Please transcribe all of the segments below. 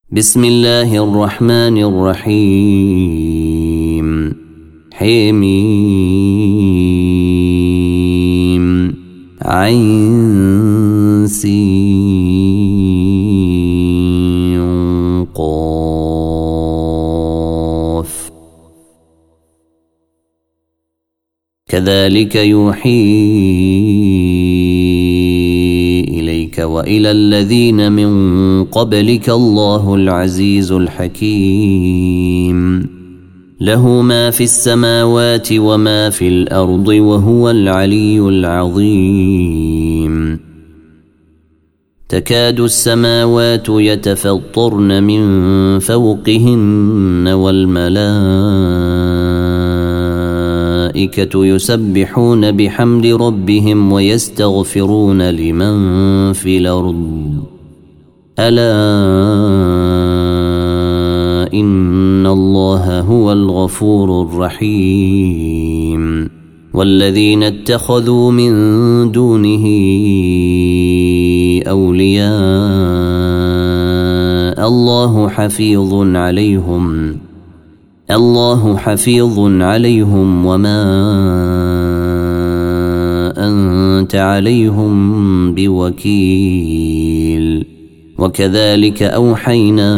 بسم الله الرحمن الرحيم حميم عين سين قاف كذلك يوحي إليك وإلى الذين من قبلك الله العزيز الحكيم له ما في السماوات وما في الأرض وهو العلي العظيم تكاد السماوات يتفطرن من فوقهن والملائكة يسبحون بحمد ربهم ويستغفرون لمن في الأرض ألا إن الله هو الغفور الرحيم والذين اتخذوا من دونه أولياء الله حفيظ عليهم وما أنت عليهم بوكيل وكذلك أوحينا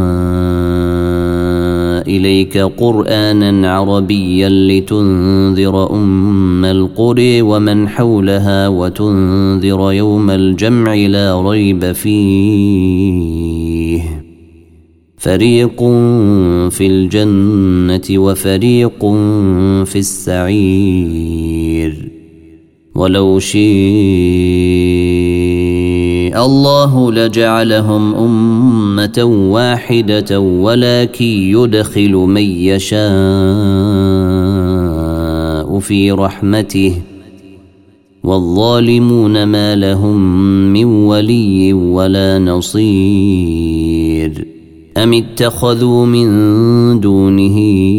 إليك قرآنا عربيا لتنذر أم القرى ومن حولها وتنذر يوم الجمع لا ريب فيه فريق في الجنة وفريق في السعير ولو شاء الله لجعلهم أمة واحدة ولكن يدخل من يشاء في رحمته والظالمون ما لهم من ولي ولا نصير أم اتخذوا من دونه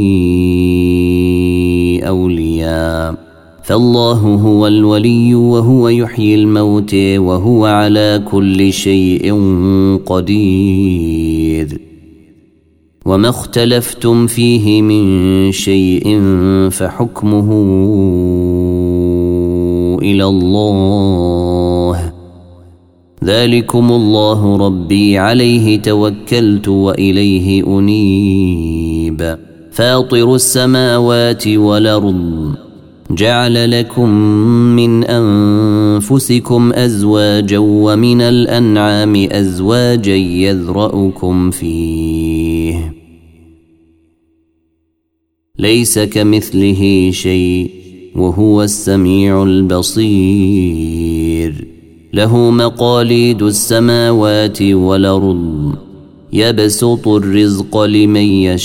أولياء فالله هو الولي وهو يحيي الموت وهو على كل شيء قدير وما اختلفتم فيه من شيء فحكمه إلى الله ذلكم الله ربي عليه توكلت وإليه أنيب فاطر السماوات والأرض جعل لكم من أنفسكم أزواجا ومن الأنعام أزواجا يذرأكم فيه ليس كمثله شيء وهو السميع البصير له مقاليد السماوات والأرض يبسط الرزق لمن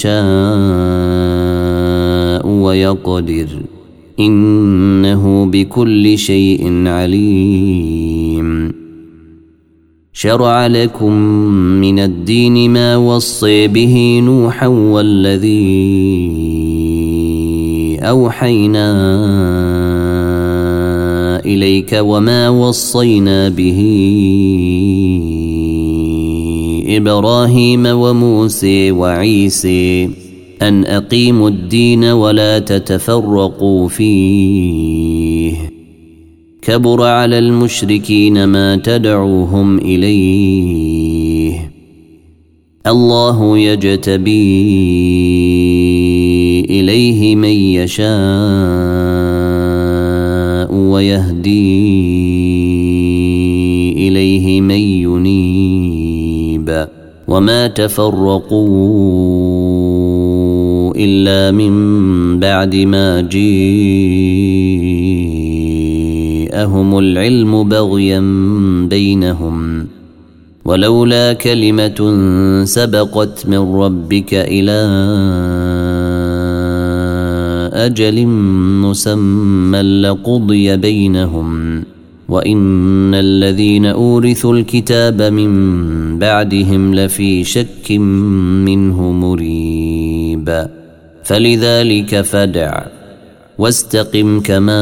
يشاء ويقدر إنه بكل شيء عليم شرع لكم من الدين ما وصي به نوحا والذي أوحينا إليك وما وصينا به إبراهيم وموسى وعيسى أن أقيموا الدين ولا تتفرقوا فيه كبر على المشركين ما تدعوهم إليه الله يجتبي إليه من يشاء ويهدي إليه من ينيب وما تفرقوا إلا من بعد ما جاءهم العلم بغيا بينهم ولولا كلمة سبقت من ربك إلى أجل مسمى لقضي بينهم وإن الذين أورثوا الكتاب من بعدهم لفي شك منه مريب فلذلك فادع واستقم كما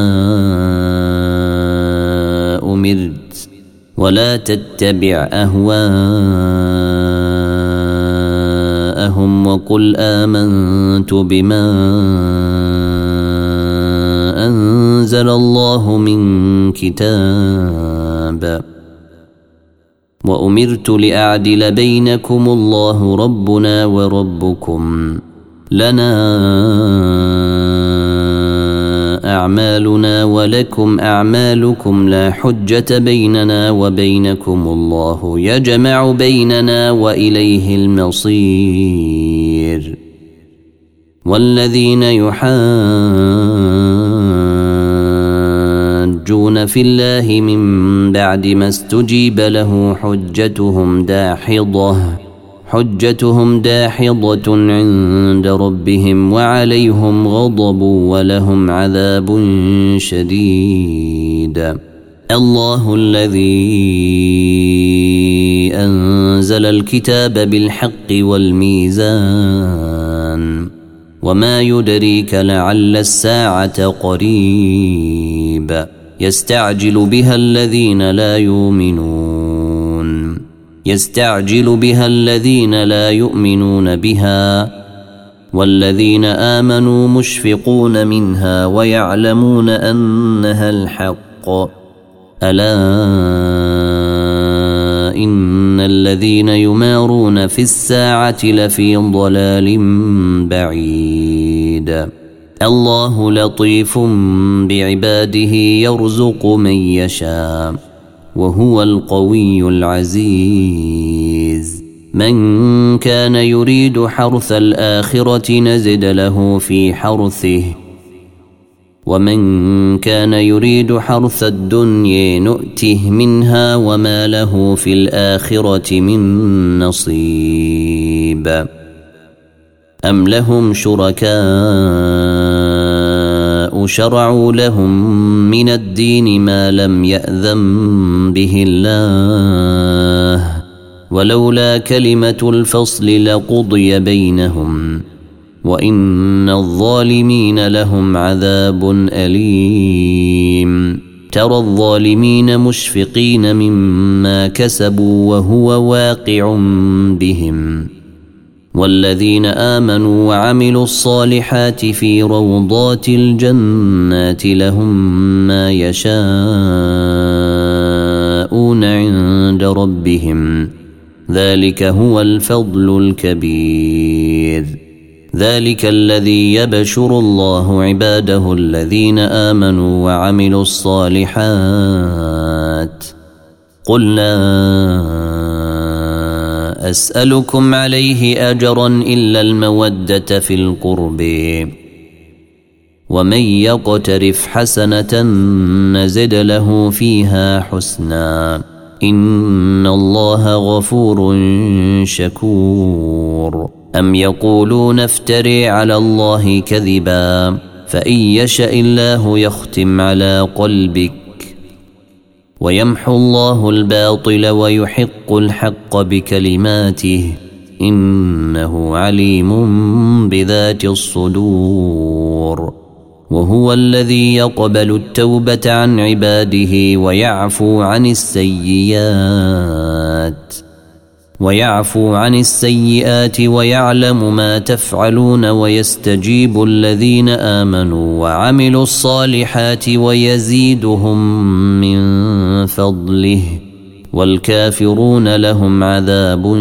أمرت ولا تتبع أهواءهم قل آمنت بما أنزل الله من كتاب وأمرت لأعدل بينكم الله ربنا وربكم لنا أعمالنا ولكم أعمالكم لا حجة بيننا وبينكم الله يجمع بيننا وإليه المصير. والذين يحاجون في الله من بعد ما استجيب له حجتهم داحضة عند ربهم وعليهم غضب ولهم عذاب شديد. الله الذي أنزل الكتاب بالحق والميزان وما يدريك لعل الساعة قريب يستعجل بها الذين لا يؤمنون بها والذين آمنوا مشفقون منها ويعلمون أنها الحق. ألا إن الذين يمارون في الساعة لفي ضلال بعيد. الله لطيف بعباده يرزق من يشاء وهو القوي العزيز. من كان يريد حرث الآخرة نزد له في حرثه ومن كان يريد حرث الدنيا نؤته منها وما له في الآخرة من نصيب. أم لهم شركاء شرعوا لهم من الدين ما لم يأذن به الله ولولا كلمة الفصل لقضي بينهم وإن الظالمين لهم عذاب أليم. ترى الظالمين مشفقين مما كسبوا وهو واقع بهم والذين آمنوا وعملوا الصالحات في روضات الجنات لهم ما يشاءون عند ربهم ذلك هو الفضل الكبير. ذلك الذي يبشر الله عباده الذين آمنوا وعملوا الصالحات. قل لا أسألكم عليه أجرا إلا المودة في القرب ومن يقترف حسنة نزد له فيها حسنا إن الله غفور شكور. أم يقولون افتري على الله كذبا فإن يشاء الله يختم على قلبك ويمحو الله الباطل ويحق الحق بكلماته إنه عليم بذات الصدور. وهو الذي يقبل التوبة عن عباده ويعفو عن السيئات ويعلم ما تفعلون ويستجيب الذين آمنوا وعملوا الصالحات ويزيدهم من فضله والكافرون لهم عذاب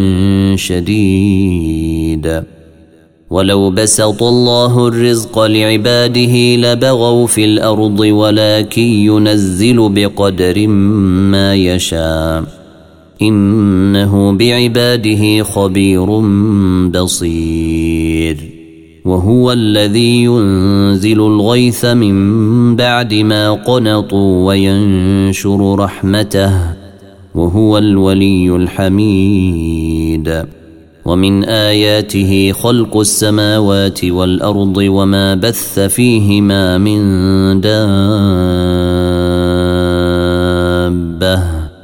شديد. ولو بسط الله الرزق لعباده لبغوا في الأرض ولكن ينزل بقدر ما يشاء إنه بعباده خبير بصير. وهو الذي ينزل الغيث من بعد ما قنطوا وينشر رحمته وهو الولي الحميد. ومن آياته خلق السماوات والأرض وما بث فيهما من دابة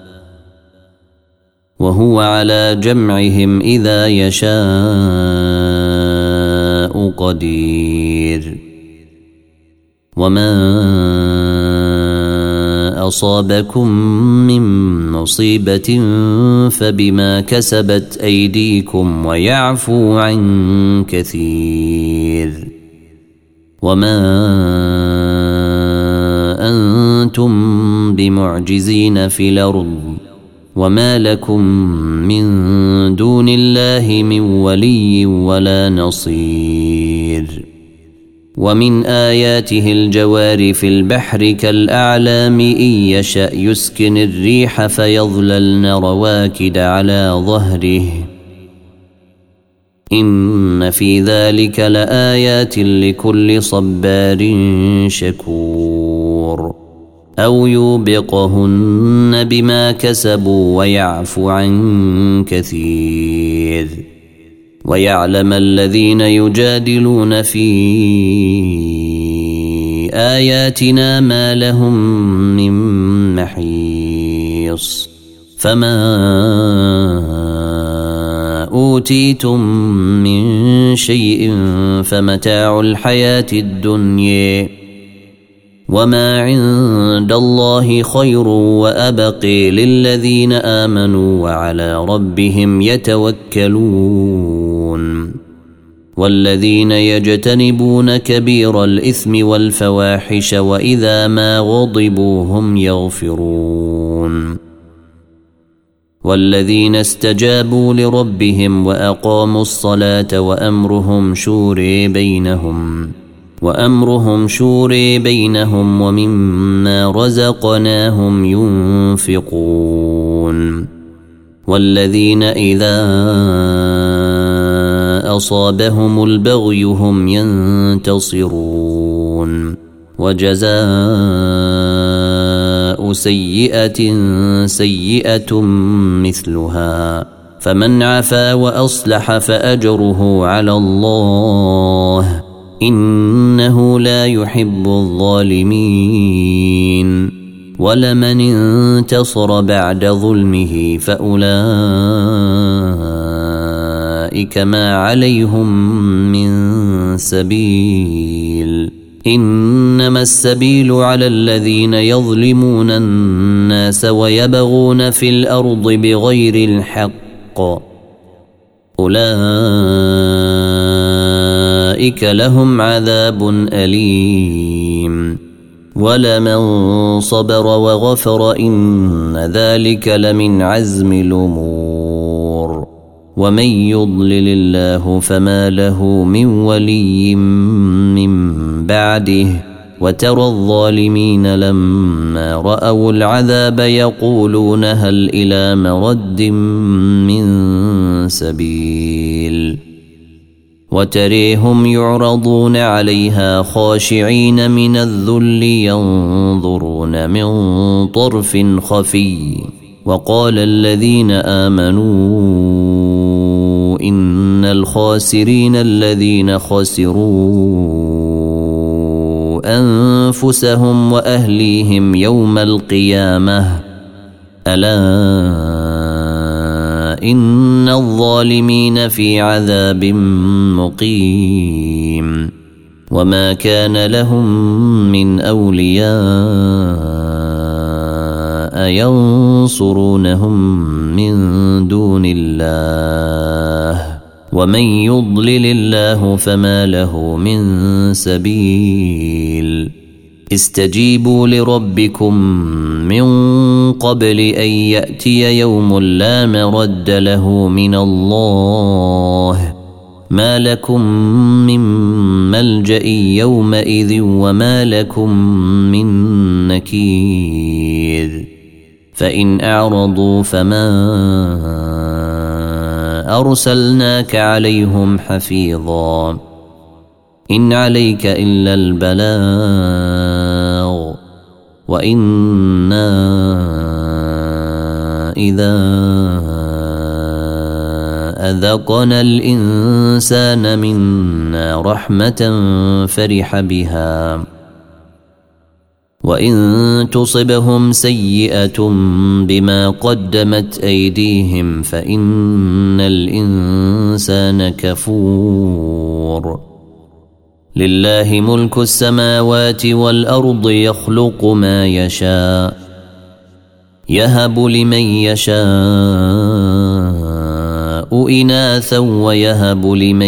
وهو على جمعهم إذا يشاء قدير. وما أصابكم من مصيبة فبما كسبت أيديكم ويعفو عن كثير وما أنتم بمعجزين في الأرض وما لكم من دون الله من ولي ولا نصير ومن آياته الجوار في البحر كالأعلام إن يشأ يسكن الريح فيظللن رواكد على ظهره إن في ذلك لآيات لكل صبار شكور أو يوبقهن بما كسبوا ويعفو عن كثير ويعلم الذين يجادلون في آياتنا ما لهم من محيص فما أوتيتم من شيء فمتاع الحياة الدنيا وما عند الله خير وأبقي للذين آمنوا وعلى ربهم يتوكلون والذين يجتنبون كبير الإثم والفواحش وإذا ما غضبوا هم يغفرون والذين استجابوا لربهم وأقاموا الصلاة وأمرهم شوري بينهم ومما رزقناهم ينفقون والذين إذا أصابهم البغي هم ينتصرون وجزاء سيئة سيئة مثلها فمن عفا وأصلح فأجره على الله إنه لا يحب الظالمين ولمن انتصر بعد ظلمه فأولئك ما عليهم من سبيل إنما السبيل على الذين يظلمون الناس ويبغون في الأرض بغير الحق أولئك لهم عذاب أليم ولمن صبر وغفر إن ذلك لمن عزم الأمور ومن يضلل الله فما له من ولي من بعده وترى الظالمين لما رأوا العذاب يقولون هل إلى مرد من سبيل وتريهم يعرضون عليها خاشعين من الذل ينظرون من طرف خفي وقال الذين آمنوا إن الخاسرين الذين خسروا أنفسهم وأهليهم يوم القيامة ألا إن الظالمين في عذاب مقيم وما كان لهم من أولياء ينصرونهم من دون الله ومن يضلل الله فما له من سبيل استجيبوا لربكم من قبل أن يأتي يوم لا مرد له من الله ما لكم من ملجأ يومئذ وما لكم من نكير فإن أعرضوا فما أرسلناك عليهم حفيظا إن عليك إلا البلاغ وإنا إذا أذقنا الإنسان منا رحمة فرح بها وإن تصبهم سيئة بما قدمت أيديهم فإن الإنسان كفور لله ملك السماوات والأرض يخلق ما يشاء يهب لمن يشاء إناثا ويهب لمن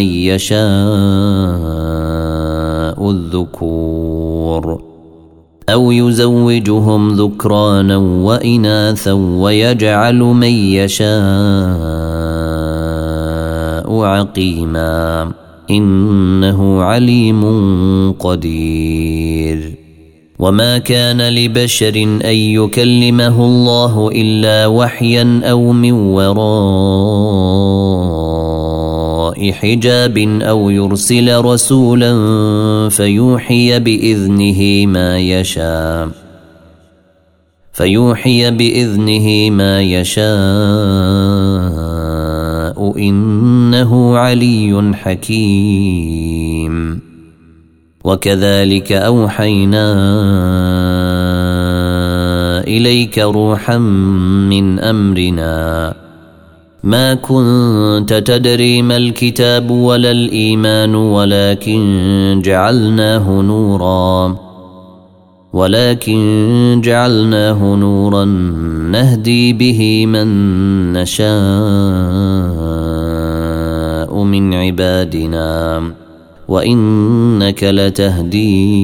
يشاء الذكور أو يزوجهم ذكرانا وإناثا ويجعل من يشاء عقيما إنه عليم قدير. وما كان لبشر أن يكلمه الله إلا وحيا أو من وراء حجاب أو يرسل رسولا فيوحي بإذنه ما يشاء إنه علي حكيم. وكذلك أوحينا إليك روحا من أمرنا ما كنت تدري ما الكتاب ولا الإيمان ولكن جعلناه نورا نهدي به من نشاء من عبادنا وإنك لتهدي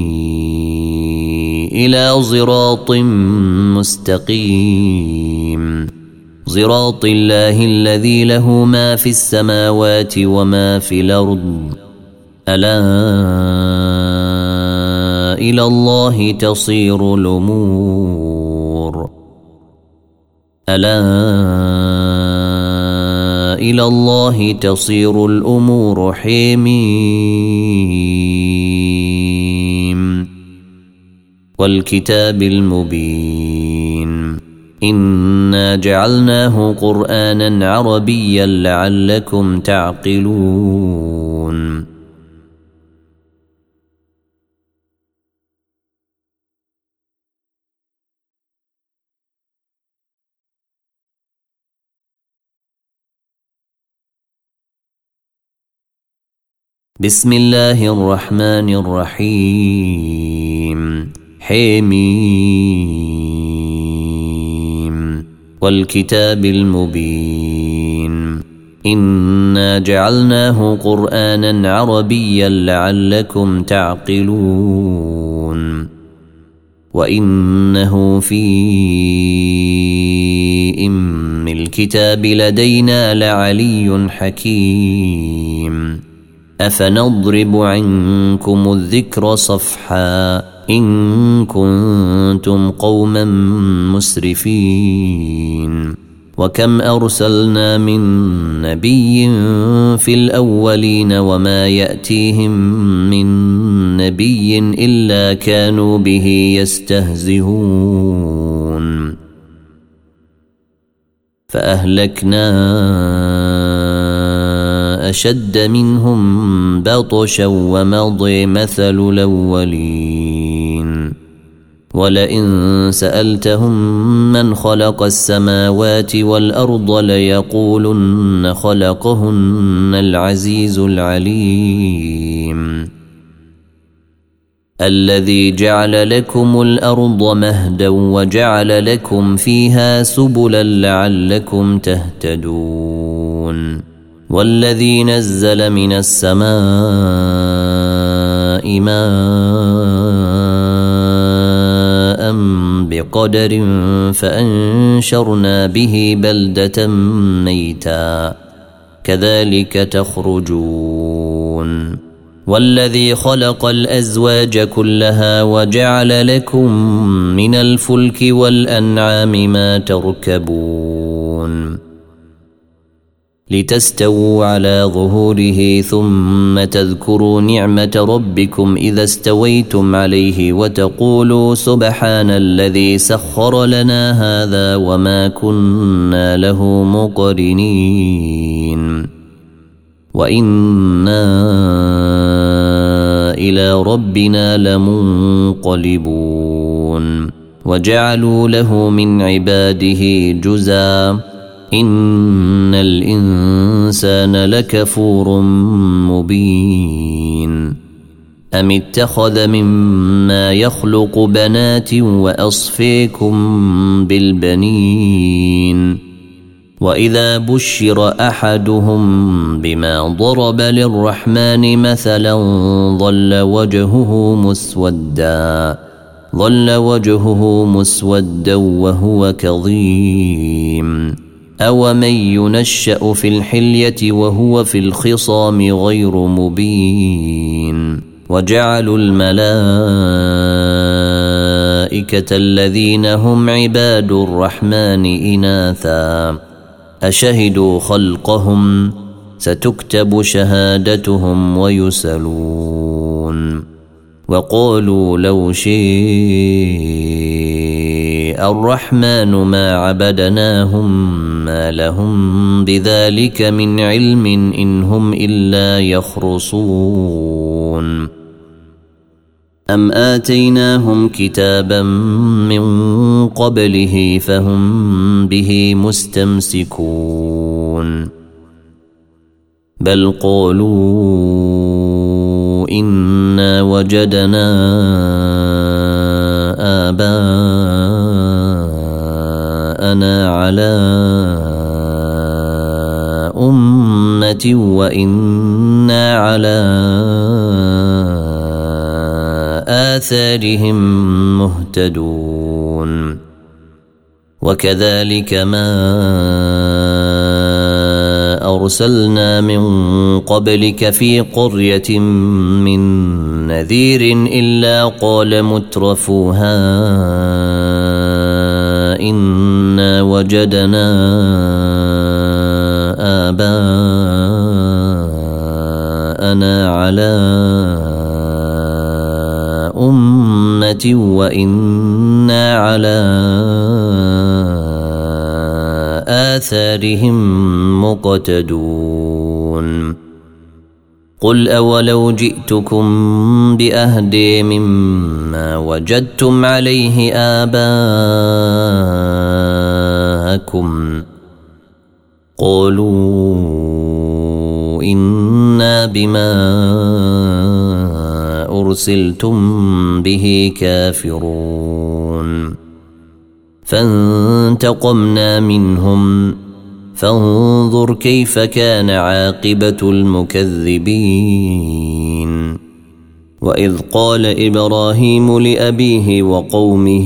إلى صراط مستقيم صراط الله الذي له ما في السماوات وما في الأرض ألا إلى الله تصير الأمور إلى الله تصير الأمور حميم. والكتاب المبين إنا جعلناه قرآنا عربيا لعلكم تعقلون. بسم الله الرحمن الرحيم حميم. والكتاب المبين إنا جعلناه قرآنا عربيا لعلكم تعقلون. وإنه في أم الكتاب لدينا لعلي حكيم. أفنضرب عنكم الذكر صفحا إن كنتم قوما مسرفين. وكم أرسلنا من نبي في الأولين وما يأتيهم من نبي إلا كانوا به يستهزئون. فأهلكنا أشد منهم بطشا ومضي مثل الأولين. ولئن سألتهم من خلق السماوات والأرض ليقولن خلقهن العزيز العليم. الذي جعل لكم الأرض مهدا وجعل لكم فيها سبلا لعلكم تهتدون. والذي نزل من السماء ماء بقدر فأنشرنا به بلدة ميتا كذلك تخرجون. والذي خلق الأزواج كلها وجعل لكم من الفلك والأنعام ما تركبون لتستووا على ظهوره ثم تذكروا نعمة ربكم إذا استويتم عليه وتقولوا سبحان الذي سخر لنا هذا وما كنا له مقرنين وإنا إلى ربنا لمنقلبون. وجعلوا له من عباده جزءا إن الإنسان لكفور مبين. أم اتخذ مما يخلق بنات وأصفيكم بالبنين وإذا بشر أحدهم بما ضرب للرحمن مثلا ظل وجهه مسودا وهو كظيم أومن ينشأ في الحلية وهو في الخصام غير مبين وجعلوا الملائكة الذين هم عباد الرحمن إناثا أشهدوا خلقهم ستكتب شهادتهم ويسألون وقالوا لو شاء الرحمن ما عبدناهم ما لهم بذلك من علم إن هم إلا يخرصون أم آتيناهم كتابا من قبله فهم به مستمسكون بل قالوا إنا وجدنا آباءنا على أمة وإنا على آثارهم مهتدون وكذلك ما أرسلنا من قبلك في قرية من نذير إلا قال مترفوها إنا وجدنا آباءنا على أمة وإنا على آثارهم مقتدون قل أولو جئتكم بأهدي مما وجدتم عليه آباءكم قالوا إنا بما أرسلتم به كافرون فانتقمنا منهم فانظر كيف كان عاقبة المكذبين وإذ قال إبراهيم لأبيه وقومه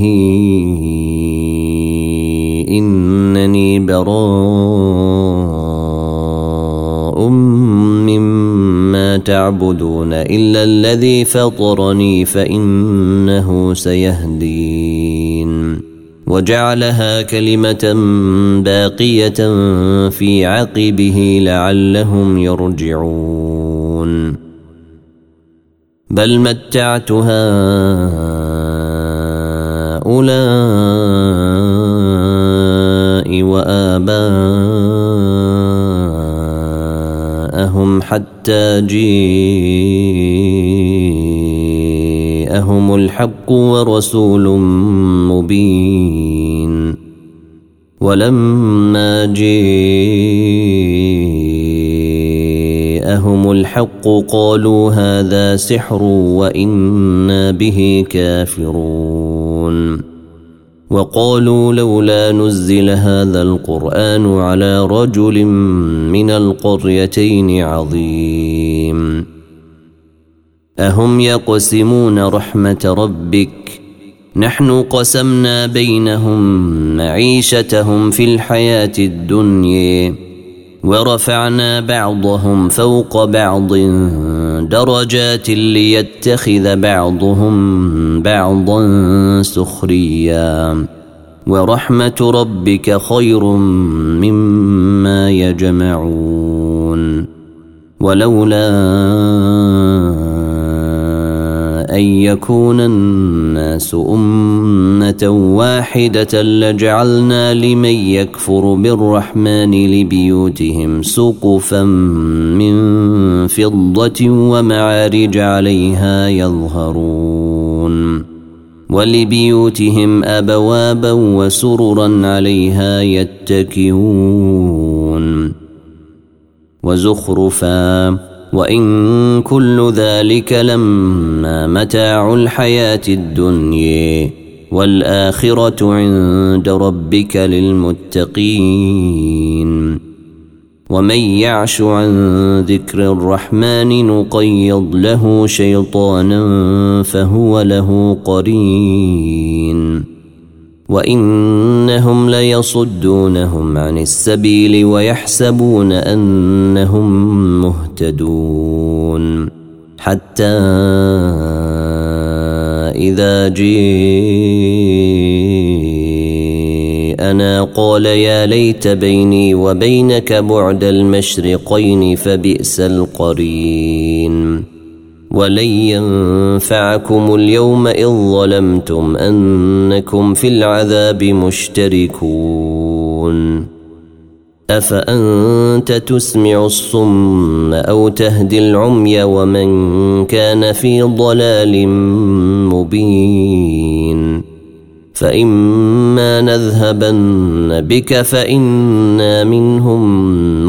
إنني براء مما تعبدون إلا الذي فطرني فإنه سيهدين وجعلها كلمة باقية في عقبه لعلهم يرجعون بل متعت هؤلاء وآباءهم حتى جاءهم الحق ورسول مبين ولما جاءهم الحق قالوا هذا سحر وإنا به كافرون وقالوا لولا نزل هذا القرآن على رجل من القريتين عظيم أهم يقسمون رحمة ربك نحن قسمنا بينهم معيشتهم في الحياة الدنيا ورفعنا بعضهم فوق بعض درجات ليتخذ بعضهم بعضا سخريا ورحمة ربك خير مما يجمعون ولولا أن يكون الناس أمة واحدة لجعلنا لمن يكفر بالرحمن لبيوتهم سقفا من فضة ومعارج عليها يظهرون ولبيوتهم أبوابا وسررا عليها يتكئون وزخرفا وإن كل ذلك لما متاع الحياة الدنيا والآخرة عند ربك للمتقين ومن يعش عن ذكر الرحمن نقيض له شيطانا فهو له قرين وإنهم ليصدونهم عن السبيل ويحسبون أنهم مهتدون حتى إذا جيءنا قال يا ليت بيني وبينك بعد المشرقين فبئس القرين ولن ينفعكم اليوم إذ ظلمتم أنكم في العذاب مشتركون أفأنت تسمع الصم أو تهدي العمي ومن كان في ضلال مبين فإما نذهبن بك فإنا منهم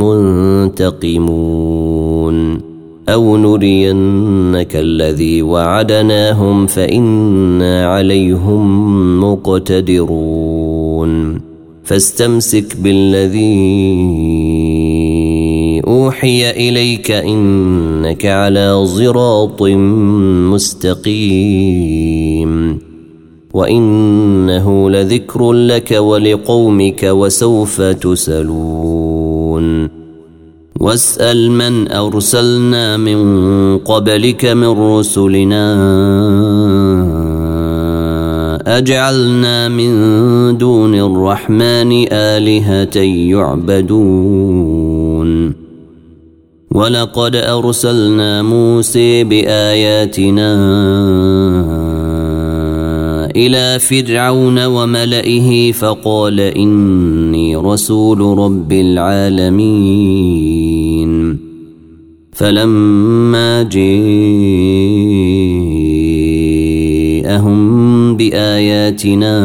منتقمون أو نرينك الذي وعدناهم فإنا عليهم مقتدرون فاستمسك بالذي أوحي إليك إنك على صراط مستقيم وإنه لذكر لك ولقومك وسوف تسألون واسأل من أرسلنا من قبلك من رسلنا أجعلنا من دون الرحمن آلهة يعبدون ولقد أرسلنا موسى بآياتنا إلى فرعون وملئه فقال إني رسول رب العالمين فلما جاءهم بآياتنا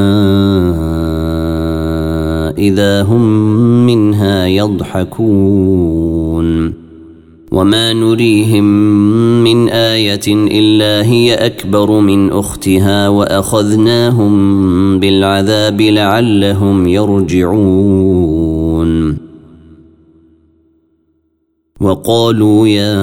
إذا هم منها يضحكون وما نريهم من آية إلا هي أكبر من أختها وأخذناهم بالعذاب لعلهم يرجعون وقالوا يا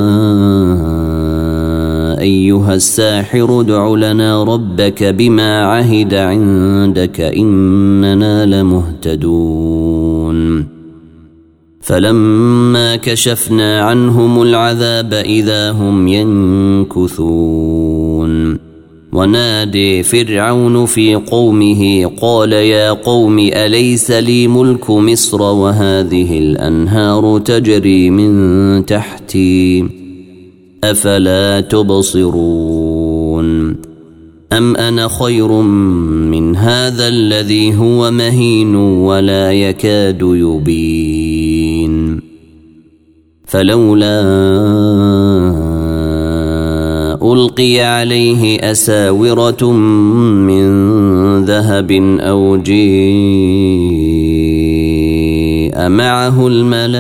أيها الساحر ادع لنا ربك بما عهد عندك إننا لمهتدون فلما كشفنا عنهم العذاب إذا هم ينكثون ونادي فرعون في قومه قال يا قوم أليس لي ملك مصر وهذه الأنهار تجري من تحتي أفلا تبصرون أم أنا خير من هذا الذي هو مهين ولا يكاد يبين فلولا ألقي عليه أساورة من ذهب أو جيء معه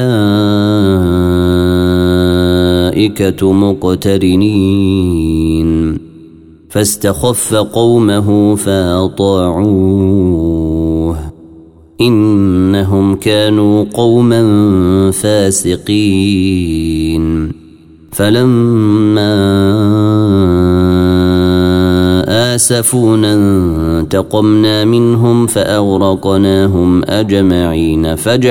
الملائكة مقترنين فاستخف قومه فأطاعوه إنهم كانوا قوما فاسقين فلما آسفونا انتقمنا منهم فأغرقناهم أجمعين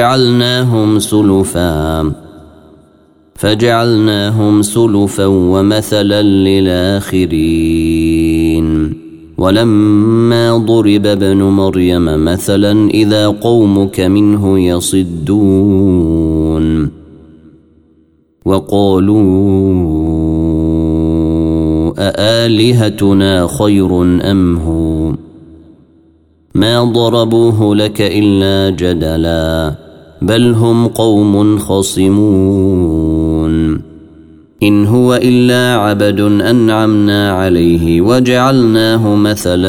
فجعلناهم سلفا ومثلا للآخرين ولما ضرب ابن مريم مثلا إذا قومك منه يصدون وقالوا أآلهتنا خير أم هو ما ضربوه لك إلا جدلا بل هم قوم خصمون إن هو إلا عبد أنعمنا عليه وجعلناه مثلا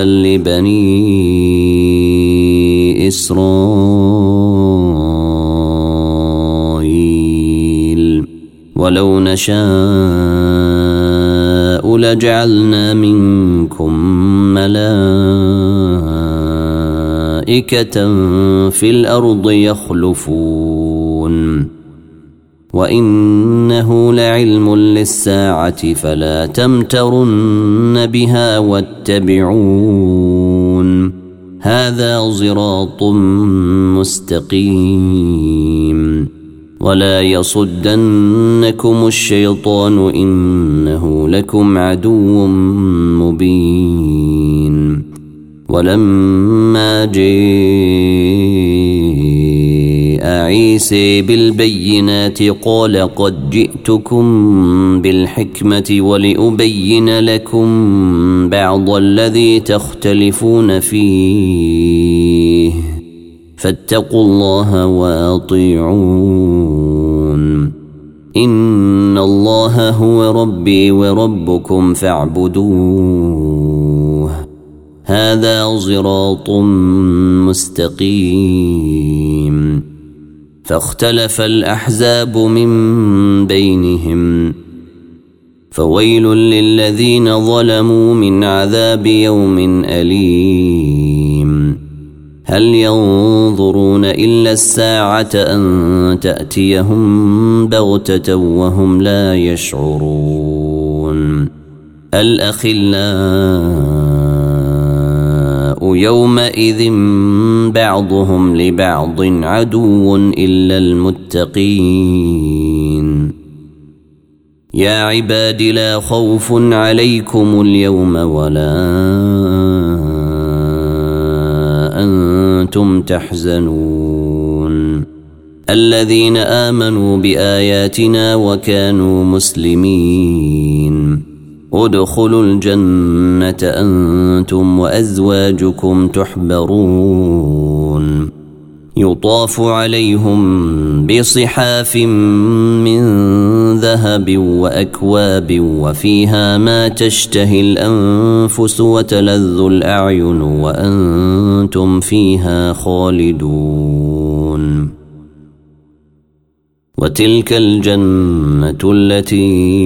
لبني إسرائيل ولو نشاء لجعلنا منكم ملائكة في الأرض يخلفون وإنه لعلم للساعة فلا تمترن بها واتبعون هذا صراط مستقيم ولا يصدنكم الشيطان إنه لكم عدو مبين ولما جاء عيسى بالبينات قال قد جئتكم بالحكمة ولأبين لكم بعض الذي تختلفون فيه فاتقوا الله وأطيعون إن الله هو ربي وربكم فاعبدوه هذا صراط مستقيم فاختلف الأحزاب من بينهم فويل للذين ظلموا من عذاب يوم أليم هل ينظرون إلا الساعة أن تأتيهم بغتة وهم لا يشعرون الأخلاء يومئذ بعضهم لبعض عدو إلا المتقين يا عباد لا خوف عليكم اليوم ولا أنتم تحزنون الذين آمنوا بآياتنا وكانوا مسلمين ادخلوا الجنة أنتم وأزواجكم تحبرون يطاف عليهم بصحاف من ذهب وأكواب وفيها ما تشتهي الأنفس وتلذ الأعين وأنتم فيها خالدون وتلك الجنة التي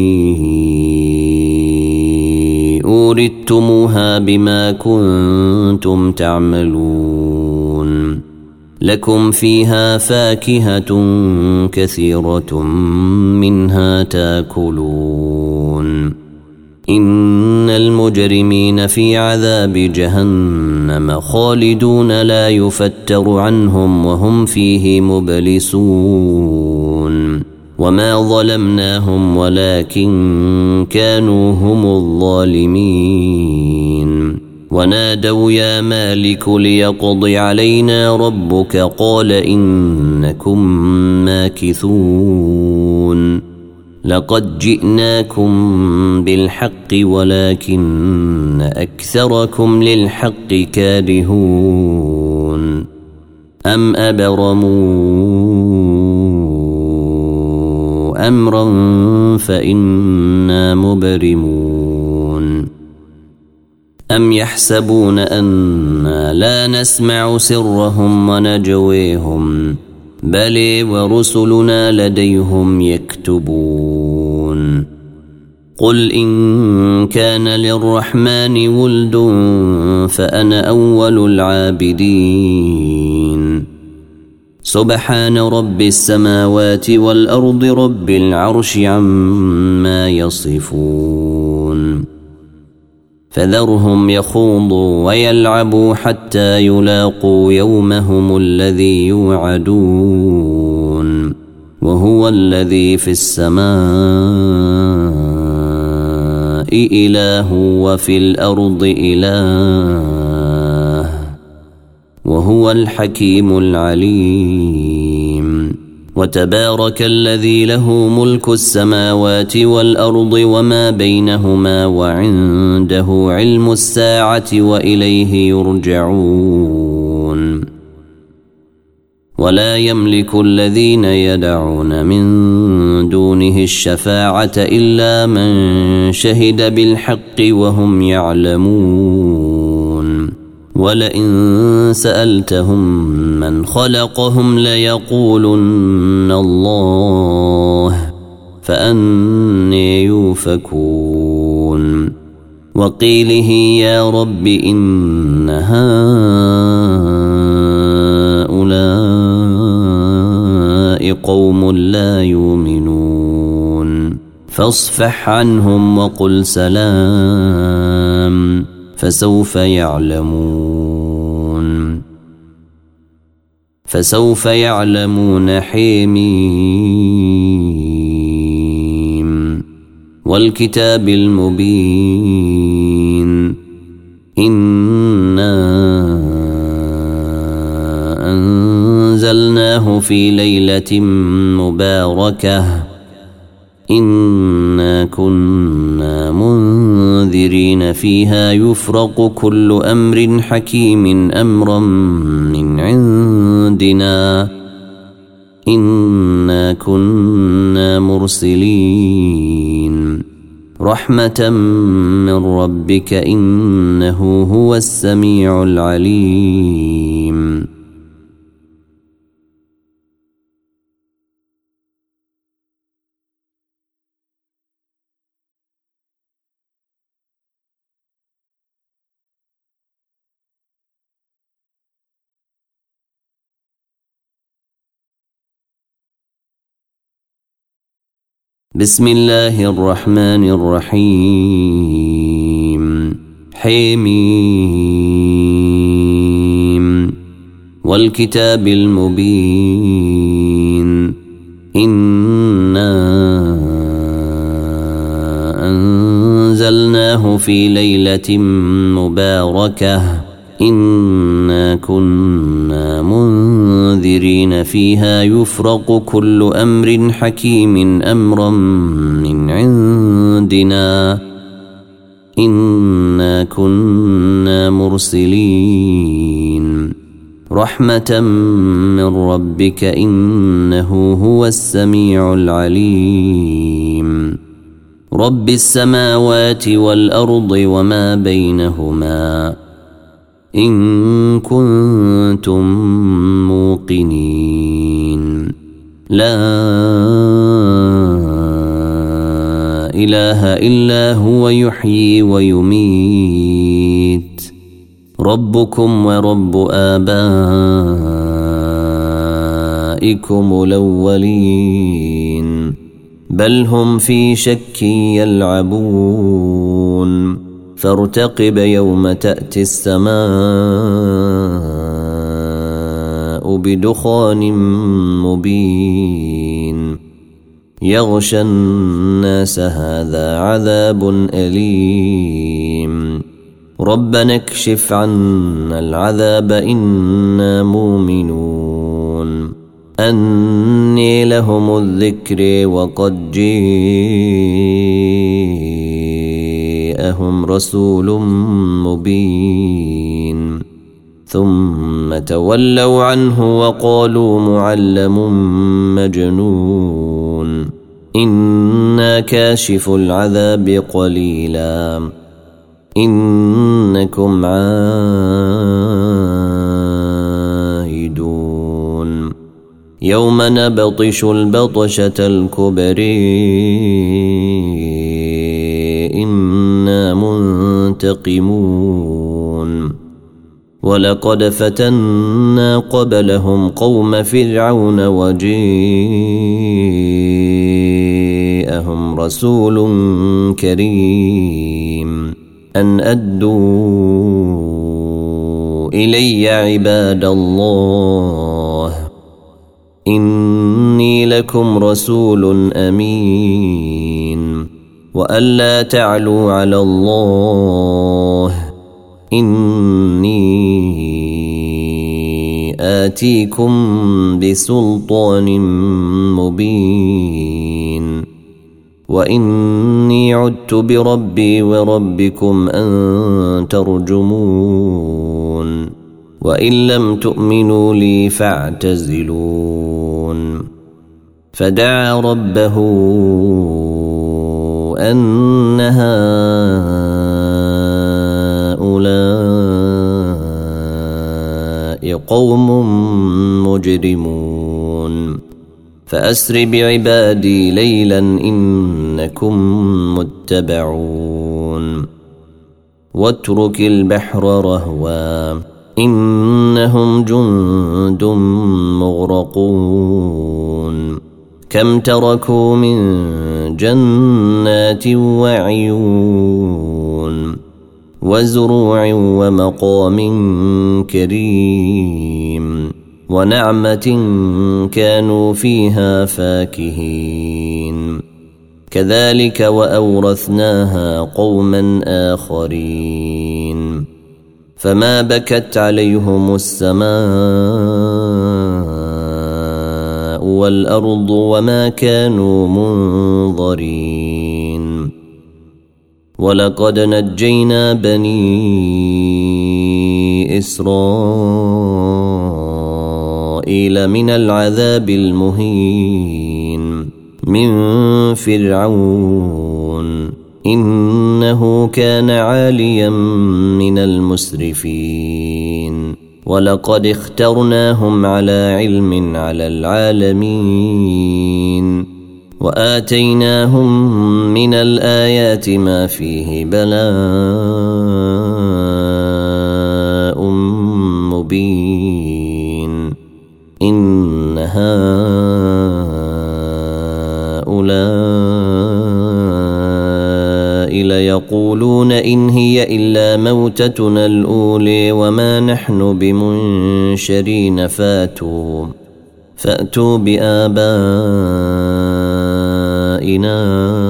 أورثتموها بما كنتم تعملون لكم فيها فاكهة كثيرة منها تاكلون إن المجرمين في عذاب جهنم خالدون لا يفتر عنهم وهم فيه مبلسون وما ظلمناهم ولكن كانوا هم الظالمين ونادوا يا مالك ليقض علينا ربك قال إنكم ماكثون لقد جئناكم بالحق ولكن أكثركم للحق كارهون أم أبرموا أمرا فإنا مبرمون أم يحسبون أنا لا نسمع سرهم ونجويهم بل ورسلنا لديهم يكتبون قل إن كان للرحمن ولد فأنا أول العابدين سبحان رب السماوات والأرض رب العرش عما يصفون فذرهم يخوضوا ويلعبوا حتى يلاقوا يومهم الذي يوعدون وهو الذي في السماء إله وفي الأرض إله وهو الحكيم العليم وتبارك الذي له ملك السماوات والأرض وما بينهما وعنده علم الساعة وإليه يرجعون ولا يملك الذين يدعون من دونه الشفاعة إلا من شهد بالحق وهم يعلمون ولئن سألتهم من خلقهم ليقولن الله يؤفكون وقيله يا رب إن هؤلاء قوم لا يؤمنون فاصفح عنهم وقل سلام فسوف يعلمون حميم والكتاب المبين إنا أنزلناه في ليلة مباركة إنا كنا منذرين فيها يفرق كل أمر حكيم أمرا من عندنا إنا كنا مرسلين رحمة من ربك إنه هو السميع العليم بسم الله الرحمن الرحيم حميم والكتاب المبين إنا أنزلناه في ليلة مباركة إنا كنا منذرين فيها يفرق كل أمر حكيم أمرا من عندنا إنا كنا مرسلين رحمة من ربك إنه هو السميع العليم رب السماوات والأرض وما بينهما إن كنتم موقنين لا إله إلا هو يحيي ويميت ربكم ورب آبائكم الأولين بل هم في شك يلعبون فارتقب يوم تأتي السماء بدخان مبين يغشى الناس هذا عذاب أليم ربنا اكشف عنا العذاب إنا مؤمنون أني لهم الذكر وقد جاءهم رسول مبين ثم تولوا عنه وقالوا معلم مجنون إنا كاشف العذاب قليلا إنكم عائدون يوم نبطش البطشة الكبرى إنا منتقمون ولقد فتنا قبلهم قوم فرعون وجاءهم رسول كريم أن أدوا إلي عباد الله إني لكم رسول أمين وألا تعلوا على الله إني آتيكم بسلطان مبين وإني عدت بربي وربكم أن ترجمون وإن لم تؤمنوا لي فاعتزلون فدعا ربه أن هؤلاء قوم مجرمون فأسر بعبادي ليلا إنكم متبعون واترك البحر رهوا إنهم جند مغرقون كم تركوا من جنات وعيون وزروع ومقام كريم ونعمة كانوا فيها فاكهين كذلك وأورثناها قوما آخرين فما بكت عليهم السماء والأرض وما كانوا منظرين ولقد نجينا بني إسرائيل من العذاب المهين من فرعون إنه كان عاليا من المسرفين ولقد اخترناهم على علم على العالمين وآتيناهم من الآيات ما فيه بلاء مبين إن هؤلاء ليقولون إن هي إلا موتتنا الأولى وما نحن بمنشرين فأتوا بآبائنا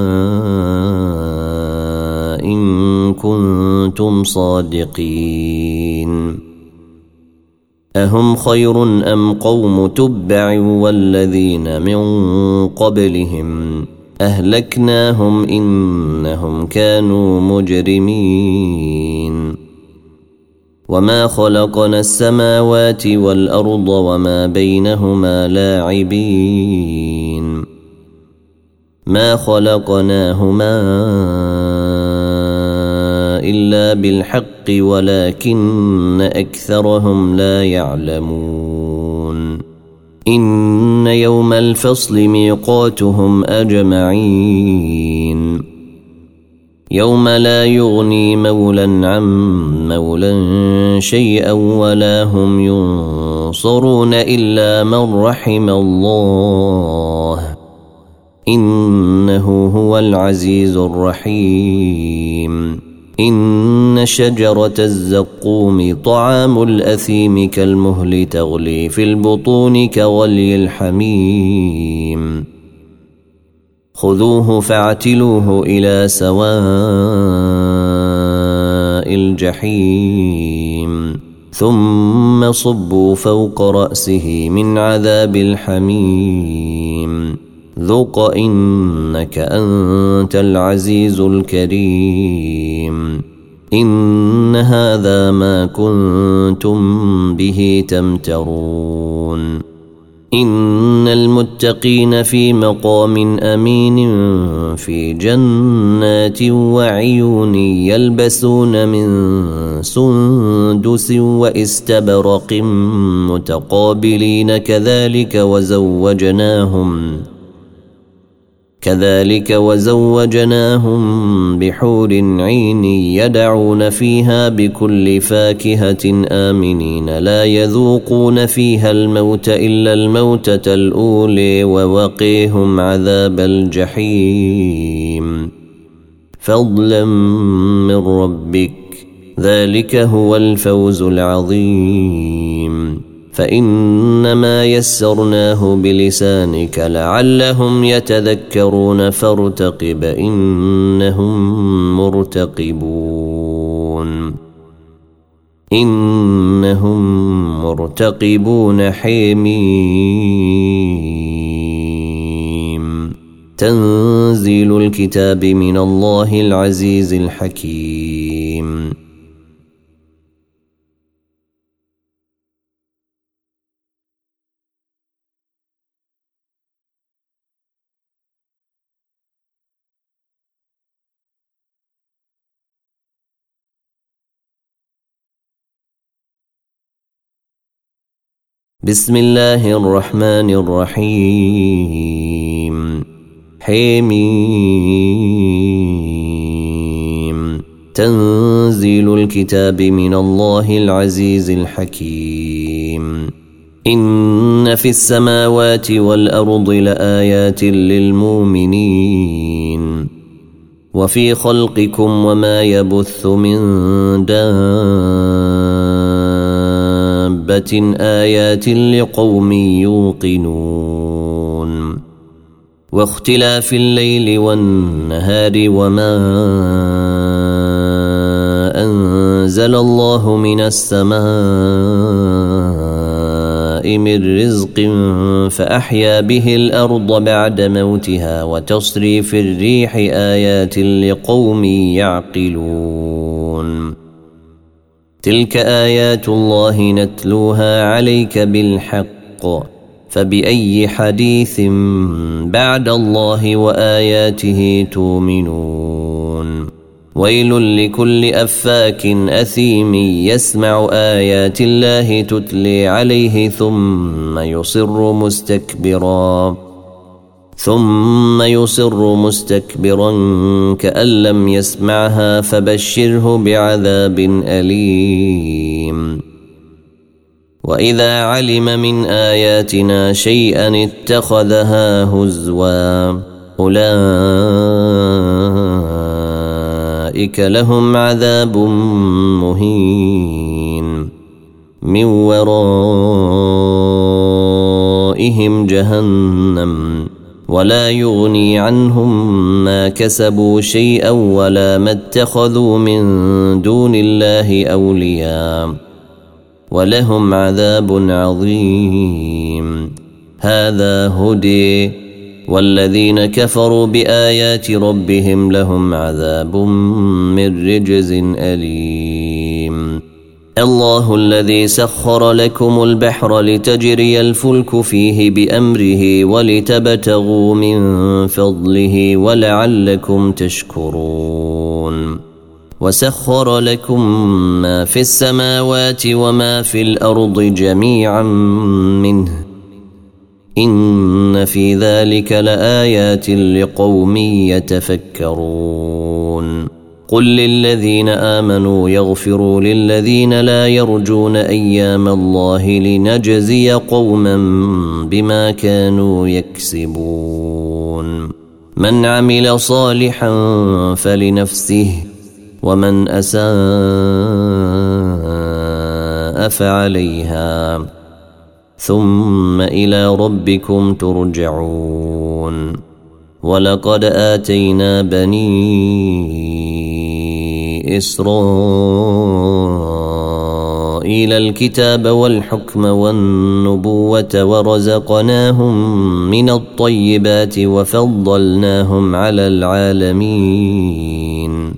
إن كنتم صادقين أهم خير أم قوم تبع والذين من قبلهم أهلكناهم إنهم كانوا مجرمين وما خلقنا السماوات والأرض وما بينهما لاعبين ما خلقناهما إلا بالحق ولكن أكثرهم لا يعلمون إن يوم الفصل ميقاتهم أجمعين يوم لا يغني مولا عن مولا شيئا ولا هم ينصرون إلا من رحم الله إنه هو العزيز الرحيم إن شجرة الزقوم طعام الأثيم كالمهل تغلي في البطون كغلي الحميم خذوه فاعتلوه إلى سواء الجحيم ثم صبوا فوق رأسه من عذاب الحميم ذق إنك أنت العزيز الكريم إن هذا ما كنتم به تمترون إن المتقين في مقام أمين في جنات وعيون يلبسون من سندس واستبرق متقابلين كذلك وزوجناهم بحور عين يدعون فيها بكل فاكهة آمنين لا يذوقون فيها الموت إلا الموتة الأولى ووقيهم عذاب الجحيم فضلا من ربك ذلك هو الفوز العظيم فإنما يسرناه بلسانك لعلهم يتذكرون فارتقب إنهم مرتقبون حميم تنزيل الكتاب من الله العزيز الحكيم بسم الله الرحمن الرحيم حميم تنزيل الكتاب من الله العزيز الحكيم إن في السماوات والأرض لآيات للمؤمنين وفي خلقكم وما يبث من دابة آيات لقوم يوقنون واختلاف الليل والنهار وما أنزل الله من السماء من رزق فأحيا به الأرض بعد موتها وتصريف الريح آيات لقوم يعقلون تلك آيات الله نتلوها عليك بالحق فبأي حديث بعد الله وآياته تؤمنون ويل لكل أفاك أثيم يسمع آيات الله تتلي عليه ثم يصر مستكبرا كأن لم يسمعها فبشره بعذاب أليم وإذا علم من آياتنا شيئا اتخذها هزوا أولئك لهم عذاب مهين من ورائهم جهنم ولا يغني عنهم ما كسبوا شيئا ولا ما اتخذوا من دون الله أولياء ولهم عذاب عظيم هذا هدي والذين كفروا بآيات ربهم لهم عذاب من رجز أليم الله الذي سخر لكم البحر لتجري الفلك فيه بأمره ولتبتغوا من فضله ولعلكم تشكرون وسخر لكم ما في السماوات وما في الأرض جميعا منه إن في ذلك لآيات لقوم يتفكرون قل للذين آمنوا يغفروا للذين لا يرجون أيام الله لنجزي قوما بما كانوا يكسبون من عمل صالحا فلنفسه ومن أساء فعليها ثم إلى ربكم ترجعون ولقد آتينا بني إسرائيل الكتاب والحكم والنبوة ورزقناهم من الطيبات وفضلناهم على العالمين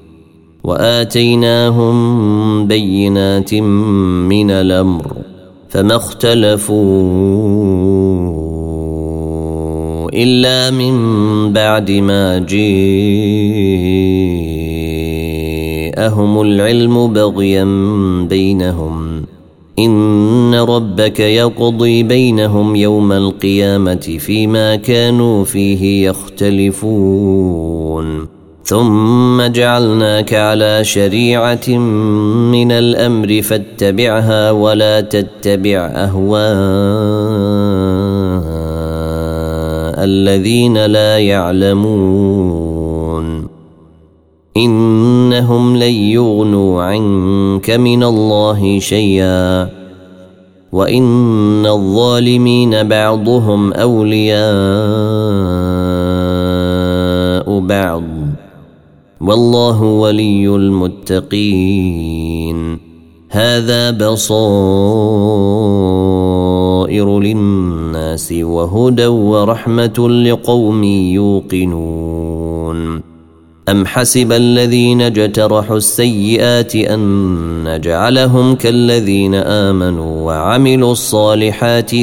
وآتيناهم بينات من الأمر فما اختلفوا إلا من بعد ما جاءهم العلم بغيا بينهم إن ربك يقضي بينهم يوم القيامة فيما كانوا فيه يختلفون ثم جعلناك على شريعة من الأمر فاتبعها ولا تتبع أهواء الذين لا يعلمون إنهم لن يغنوا عنك من الله شيئا وإن الظالمين بعضهم أولياء بعض والله ولي المتقين هذا بصائر للناس وهدى ورحمة لقوم يوقنون أم حسب الذين اجترحوا السيئات أن نجعلهم كالذين آمنوا وعملوا الصالحات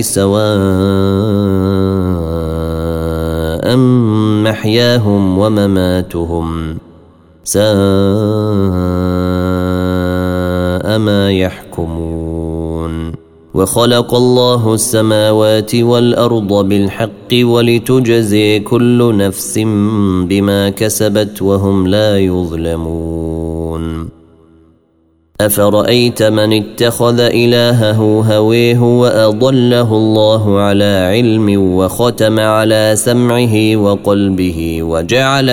سواء محياهم ومماتهم ساء ما يحكمون وخلق الله السماوات والأرض بالحق ولتجزي كل نفس بما كسبت وهم لا يظلمون أفرأيت من اتخذ إلهه هويه وأضله الله على علم وختم على سمعه وقلبه وجعل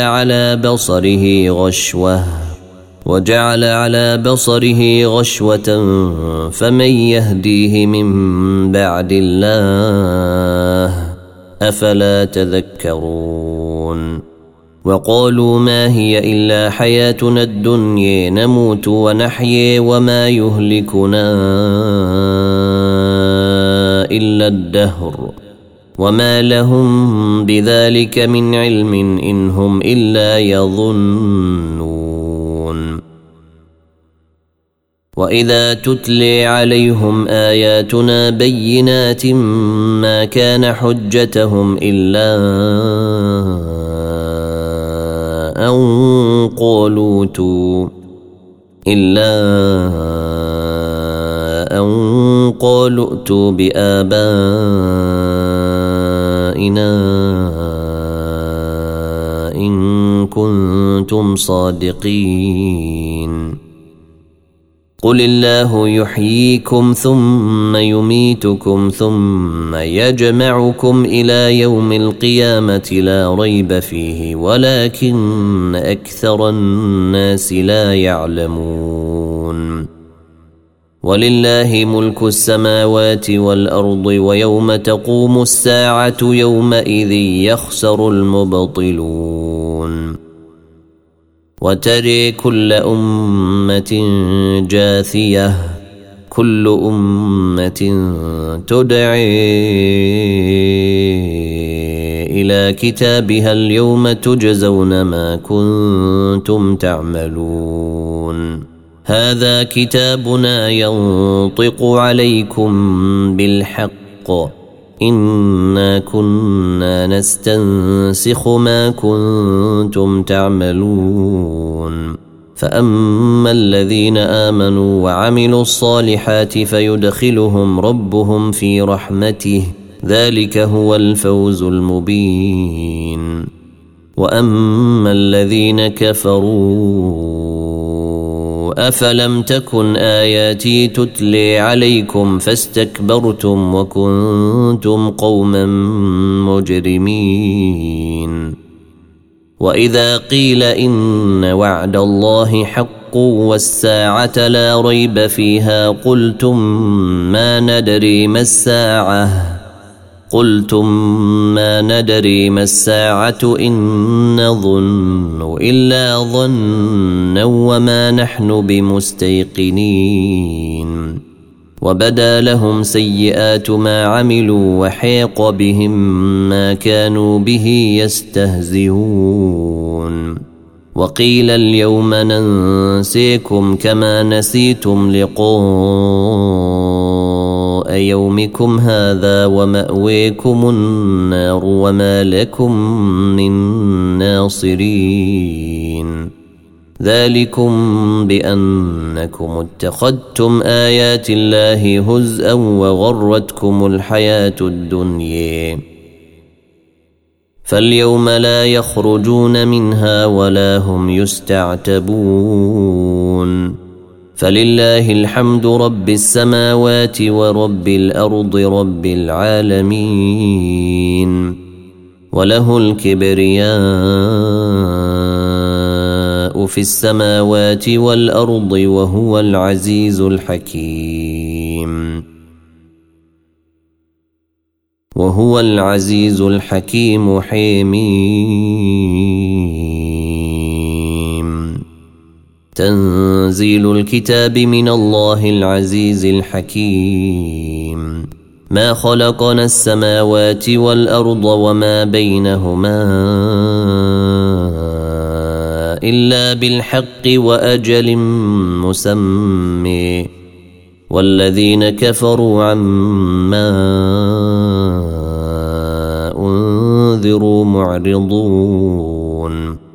على بصره غشوة فمن يهديه من بعد الله أفلا تذكرون وقالوا ما هي إلا حياتنا الدنيا نموت ونحيي وما يهلكنا إلا الدهر وما لهم بذلك من علم إن هم إلا يظنون وإذا تتلي عليهم آياتنا بينات ما كان حجتهم إلا أن قالوا ائتوا بآبائنا إن كنتم صادقين قل الله يحييكم ثم يميتكم ثم يجمعكم إلى يوم القيامة لا ريب فيه ولكن أكثر الناس لا يعلمون ولله ملك السماوات والأرض ويوم تقوم الساعة يومئذ يخسر المبطلون وتري كل أمة جاثية كل أمة تدعي إلى كتابها اليوم تجزون ما كنتم تعملون هذا كتابنا ينطق عليكم بالحق إنا كنا نستنسخ ما كنتم تعملون فأما الذين آمنوا وعملوا الصالحات فيدخلهم ربهم في رحمته ذلك هو الفوز المبين وأما الذين كفروا أفلم تكن آياتي تتلي عليكم فاستكبرتم وكنتم قوما مجرمين وإذا قيل إن وعد الله حق والساعة لا ريب فيها قلتم ما ندري ما الساعة إن نظن إلا ظنا وما نحن بمستيقنين وبدا لهم سيئات ما عملوا وحيق بهم ما كانوا به يستهزئون وقيل اليوم ننسيكم كما نسيتم لقاء يومكم هذا ومأويكم النار وما لكم من ناصرين ذلكم بأنكم اتخذتم آيات الله هزءا وغرتكم الحياة الدنيا فاليوم لا يخرجون منها ولا هم يستعتبون فلله الحمد رب السماوات ورب الأرض رب العالمين وله الكبرياء في السماوات والأرض وهو العزيز الحكيم حميم تنزيل الكتاب من الله العزيز الحكيم ما خلقنا السماوات والأرض وما بينهما إلا بالحق وأجل مسمى والذين كفروا عما أنذروا معرضون